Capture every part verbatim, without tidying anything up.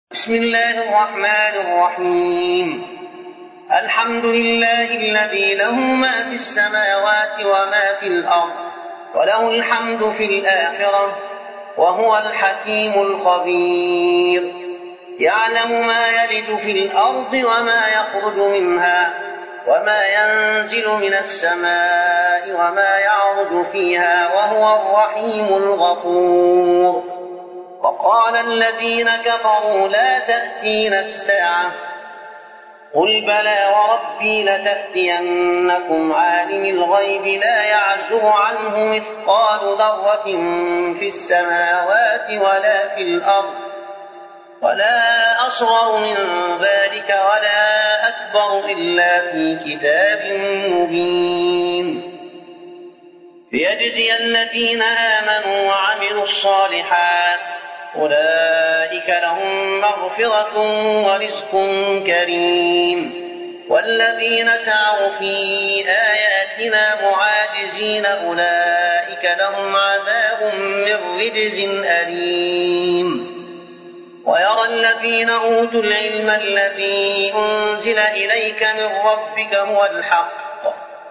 بسم الله الرحمن الرحيم. الحمد لله الذي له ما في السماوات وما في الأرض وله الحمد في الآخرة وهو الحكيم الخبير. يعلم ما يلج في الأرض وما يخرج منها وما ينزل من السماء وما يعرج فيها وهو الرحيم الغفور. وقال الذين كفروا لا تأتينا الساعة قل بلى وربي لتأتينكم عالم الغيب لا يعزب عنه مثقال ذرة في السماوات ولا في الأرض ولا أصغر من ذلك ولا أكبر إلا في كتاب مبين ليجزي الذين آمنوا وعملوا الصالحات أولئك لهم مغفرة ورزق كريم. والذين سعوا في آياتنا معاجزين أولئك لهم عذاب من رجز أليم. ويرى الذين أوتوا العلم الذي أنزل إليك من ربك هو الحق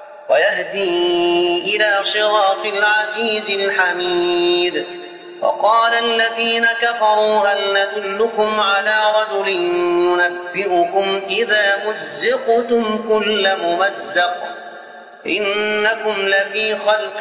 ويهدي إلى صراط العزيز الحميد. وقال الذين كفروا هل ندلكم على رجل ينبئكم إذا مزقتم كل ممزق إنكم لفي خلق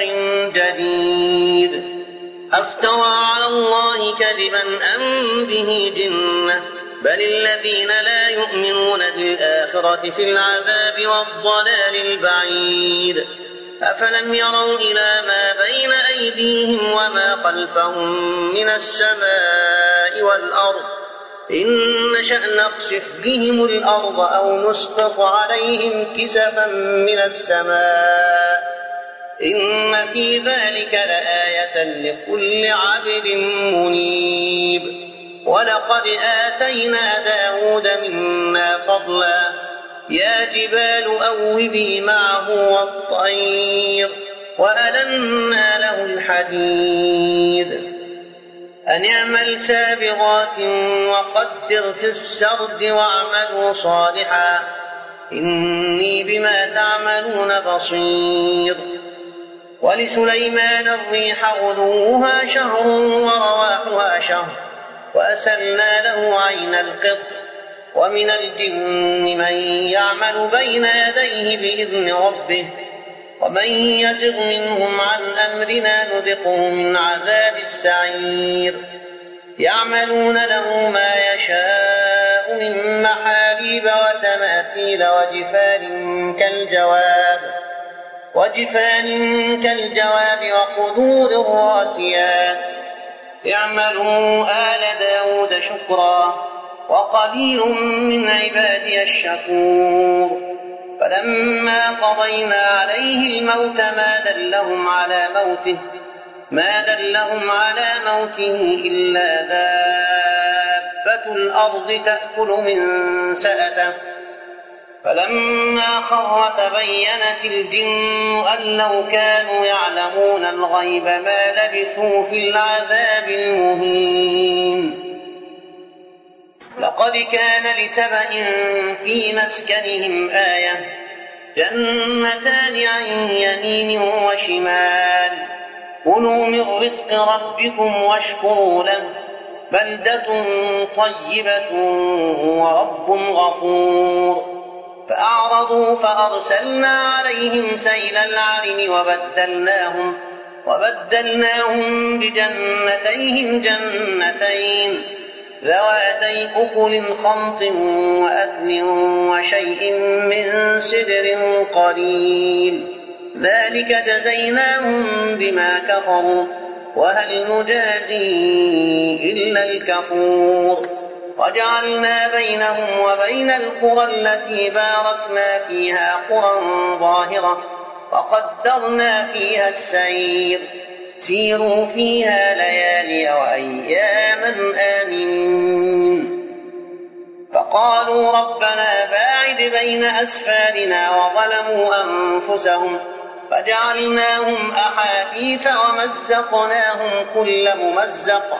جديد أفترى على الله كذبا أم به جنة بل الذين لا يؤمنون بالآخرة في العذاب والضلال البعيد. أفلم يروا إلى ما بين أيديهم وما خلفهم من السماء والأرض إن نشأ نخسف بهم الأرض أو نسقط عليهم كسفا من السماء إن في ذلك لآية لكل عبد منيب. ولقد آتينا داود منا فضلا يا جبال أوبي معه والطير وألنا له الحديد أن اعمل سابغات وقدر في السرد واعملوا صالحا إني بما تعملون بصير. ولسليمان الريح غدوها شهر ورواحها شهر وأسلنا له عين القطر ومن الجن من يعمل بين يديه بإذن ربه ومن يزغ منهم عن أمرنا نذقه من عذاب السعير. يعملون له ما يشاء من محاريب وتماثيل وجفان كالجواب وجفان كالجواب وقدور الراسيات اعملوا آل داود شكرا وقليل من عبادي الشكور. فلما قضينا عليه الموت ما دلهم على موته ما دلهم على موته إلا دابة الأرض تأكل من سأته فلما خر تبينت الجن أن لو كانوا يعلمون الغيب ما لبثوا في العذاب المهين. لقد كان لسبأ في مسكنهم آية جنتان عن يمين وشمال كلوا من رزق ربكم واشكروا له بلدة طيبة ورب غفور. فأعرضوا فأرسلنا عليهم سيل العرم وبدلناهم وبدلناهم بجنتيهم جنتين ذواتي أكل خمط وأثل وشيء من سدر قليل ذلك جزيناهم بما كفروا وهل نجازي إلا الكفور. وجعلنا بينهم وبين القرى التي باركنا فيها قرى ظاهرة وقدرنا فيها السير سيروا فيها ليالي وأياما آمنين. فقالوا ربنا باعد بين أسفارنا وظلموا أنفسهم فجعلناهم أحاديث ومزقناهم كل ممزق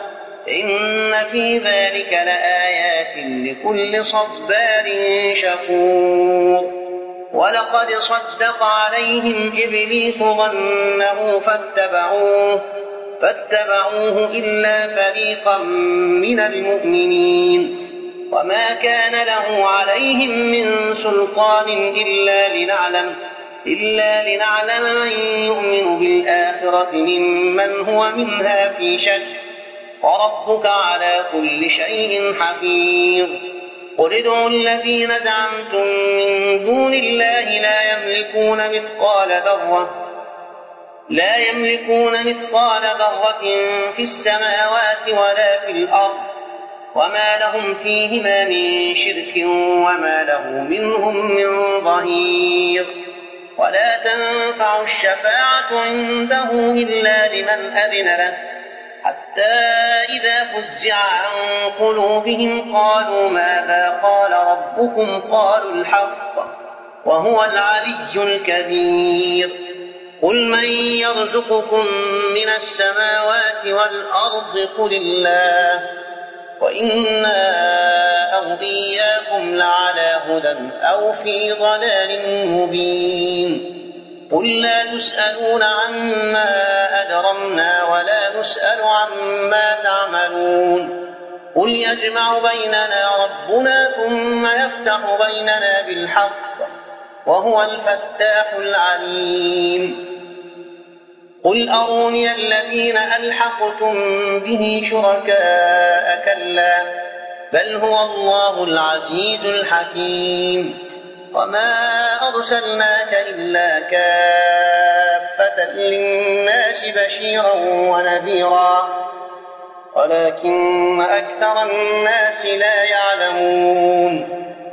إن في ذلك لآيات لكل صبار شكور. ولقد صدق عليهم إبليس ظنه فاتبعوه فاتبعوه إلا فريقا من المؤمنين وما كان له عليهم من سلطان إلا لنعلم إلا لنعلم من يؤمن بالآخرة ممن هو منها في شك وربك على كل شيء حفيظ. قل ادعوا الذين زعمتم من دون الله لا يملكون مثقال ذرة لا يملكون مثقال ذرة في السماوات ولا في الأرض وما لهم فيهما من شرك وما له منهم من ظهير. ولا تنفع الشفاعة عنده إلا لمن أذن له حتى إذا فزع عن قلوبهم قالوا ماذا قال ربكم قالوا الحق وهو العلي الكبير. قل من يرزقكم من السماوات والأرض قل الله وإنا أو إياكم لعلى هدى أو في ضلال مبين. قل لا تسألون عما أجرمنا ولا نسأل عما تعملون. قل يجمع بيننا ربنا ثم يفتح بيننا بالحق وهو الفتاح العليم. قل أروني الذين ألحقتم به شركاء كلا بل هو الله العزيز الحكيم. وما أرسلناك إلا كافة للناس بشيرا ونذيرا ولكن أكثر الناس لا يعلمون.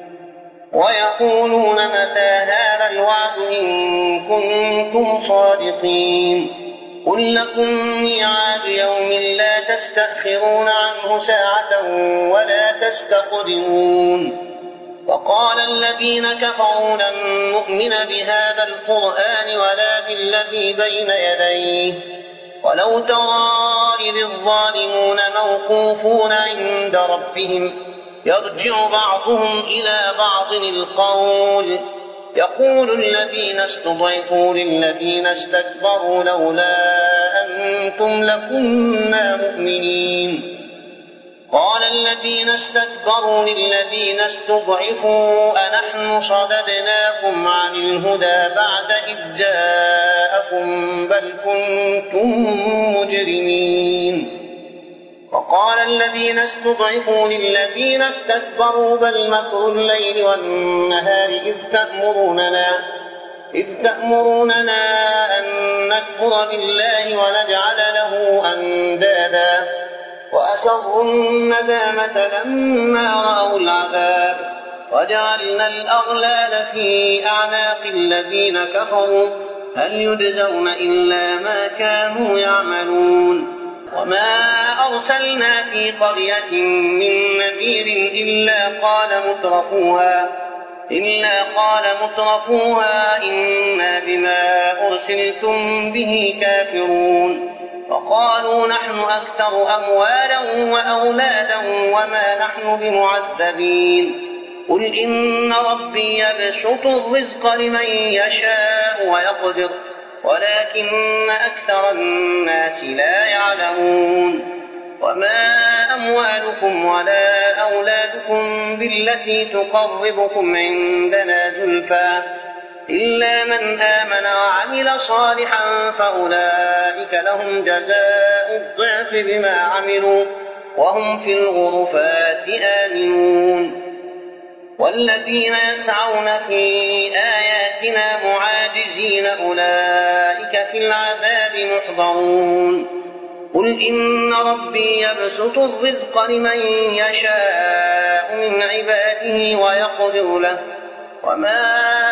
ويقولون متى هذا الوعد إن كنتم صادقين. قل لكم ميعاد يوم لا تستأخرون عنه ساعة ولا تستقدمون. وقال الذين كفروا لن نؤمن بهذا القرآن ولا بالذي بين يديه ولو ترى إذ الظالمون موقوفون عند ربهم يرجع بعضهم إلى بعض القول يقول الذين استضعفوا للذين استكبروا لولا أنتم لكنا مؤمنين. قال الذين استكبروا للذين استضعفوا أنحن صددناكم عن الهدى بعد إذ جاءكم بل كنتم مجرمين. وقال الذين استضعفوا للذين استكبروا بل مكر الليل والنهار إذ تأمروننا إذ تأمروننا أن نكفر بالله ونجعل له أندادا وأسروا الندامة لما رأوا العذاب وجعلنا الأغلال في أعناق الذين كفروا هل يجزون إلا ما كانوا يعملون. وما أرسلنا في قرية من نذير إلا قال مترفوها إلا قال مترفوها إنا بما أرسلتم به كافرون. وقالوا نحن أكثر أموالا وأولادا وما نحن بمعذبين. قل إن ربي يبسط الرزق لمن يشاء ويقدر ولكن أكثر الناس لا يعلمون. وما أموالكم ولا أولادكم بالتي تقربكم عندنا زلفى إلا من آمن وعمل صالحا فأولئك لهم جزاء الضعف بما عملوا وهم في الغرفات آمنون. والذين يسعون في آياتنا معاجزين أولئك في العذاب محضرون. قل إن ربي يبسط الرزق لمن يشاء من عباده ويقدر له وما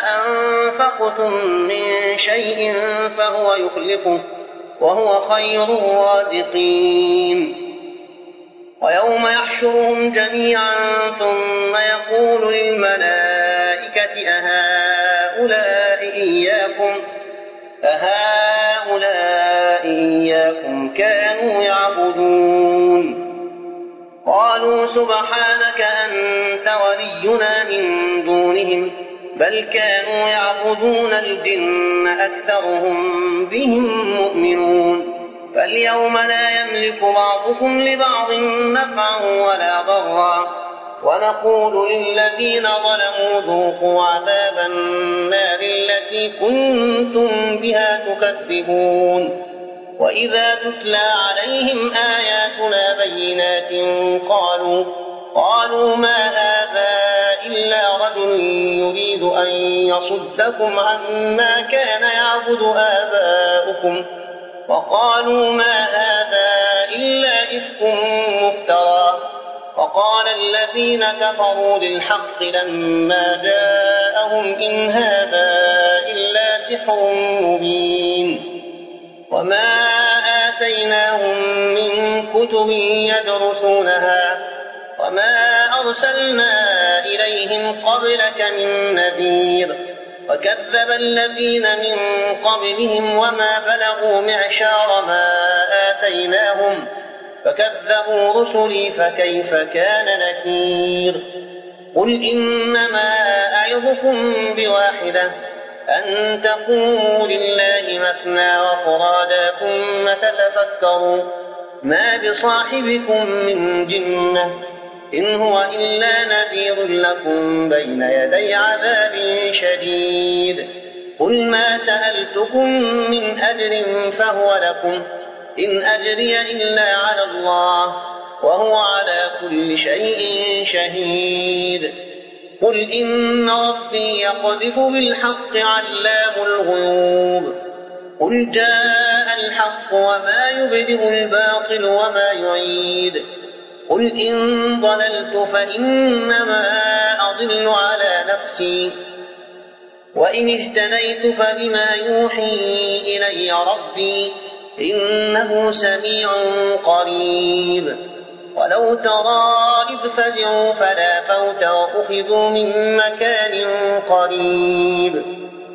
أنفقتم من شيء فهو يخلفه وهو خير الرازقين. ويوم يحشرهم جميعا ثم يقول للملائكة أهؤلاء إياكم أهؤلاء إياكم كانوا يعبدون سبحانك أنت ولينا من دونهم بل كانوا يعبدون الجن أكثرهم بهم مؤمنون فاليوم لا يملك بعضكم لبعض نفعا ولا ضرا ونقول للذين ظلموا ذوقوا عذاب النار التي كنتم بها تكذبون وإذا تتلى عليهم آياتنا بينات قالوا قالوا ما هذا إلا رجل يريد أن يصدكم عما كان يعبد آباؤكم وقالوا ما هذا إلا إفك مفترى وقال الذين كفروا للحق لما جاءهم إن هذا إلا سحر مبين وما آتيناهم من كتب يدرسونها وما أرسلنا إليهم قبلك من نذير وكذب الذين من قبلهم وما بلغوا معشار ما آتيناهم فكذبوا رسلي فكيف كان نكير قل إنما أعظكم بواحدة أن تقوموا لله مثنى وفرادا ثم تتفكروا ما بصاحبكم من جنة إن هو إلا نذير لكم بين يدي عذاب شديد قل ما سألتكم من أجر فهو لكم إن أجري إلا على الله وهو على كل شيء شهيد قل إن ربي يقذف بالحق علام الغيوب قل جاء الحق وما يبدئ الباطل وما يعيد قل إن ضللت فإنما أضل على نفسي وإن اهتديت فبما يوحي إلي ربي إنه سميع قريب ولو ترى إذ فزعوا فلا فوت وأخذوا من مكان قريب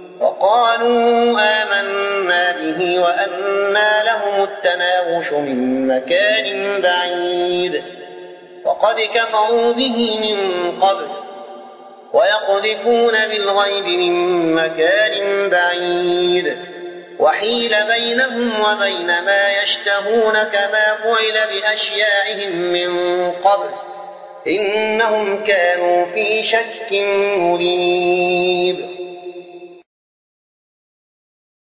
وقالوا آمنا به وأنى لهم التناوش من مكان بعيد وقد كفروا به من قبل ويقذفون بالغيب من مكان بعيد وحيل بينهم وبين ما يشتهون كما فعل بأشياعهم من قبل إنهم كانوا في شك مريب